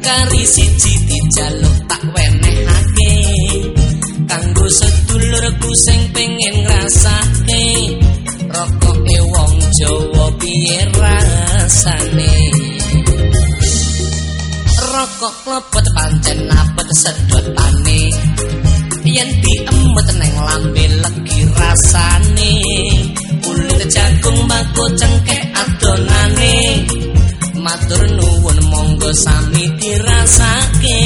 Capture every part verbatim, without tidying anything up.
kari siji dijaluk tak wenehake kanggo sedulurku sing pengen ngrasake rokoke wong Jawa piye rasane. Rokok klebet pancen apet sedotane yen diemut neng lambe legi rasane kulit jagung mbako cengkeh adonane matur nuwun monggo sami dirasake.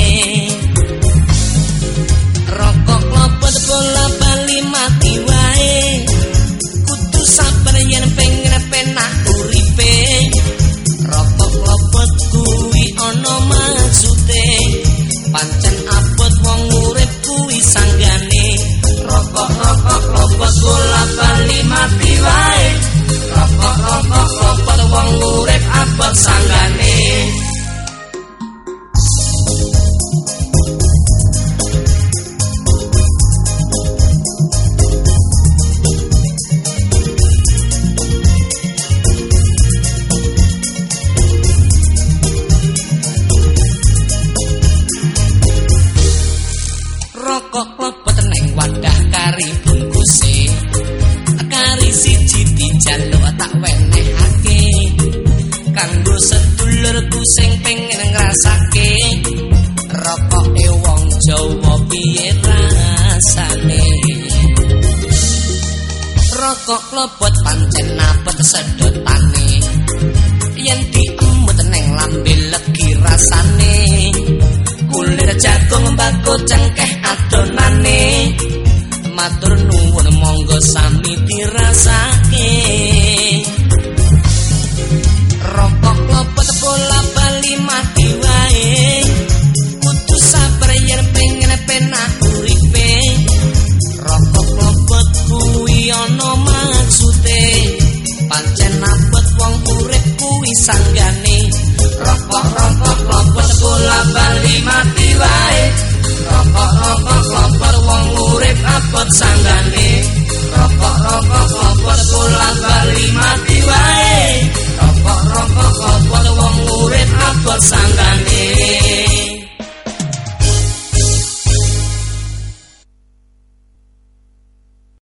Rokok klebet bola bali mati wae kudu sabar yen pengen penak uripe rokok klebet kuwi ana maksude pancen abot wong urip kuwi sanggane rokok-rokok klebet bola bali mati wae rokok-rokok klebet wong urip abot sanggane. Rokok klebet neng wadah kari bungkuse kari siji dijaluk tak wenehake kanggo sedulurku sing pengen ngrasake rokoke wong Jawa piye rasane. Rokok klebet pancen apet sedotane yen diemut neng lambe legi rasane kulit jagung mbako cengkeh adonane matur nuwun monggo sami dirasake. Rokok klebet bola bali mati wae kudu sabar yen pengen penak uripe rokok klebet kuwi ana maksude pancen abot wong urip kuwi sanggane rokok-rokok klebet bola bali mati wae rokok-rokok klebet wong urip abot sanggane rokok-rokok klebet bola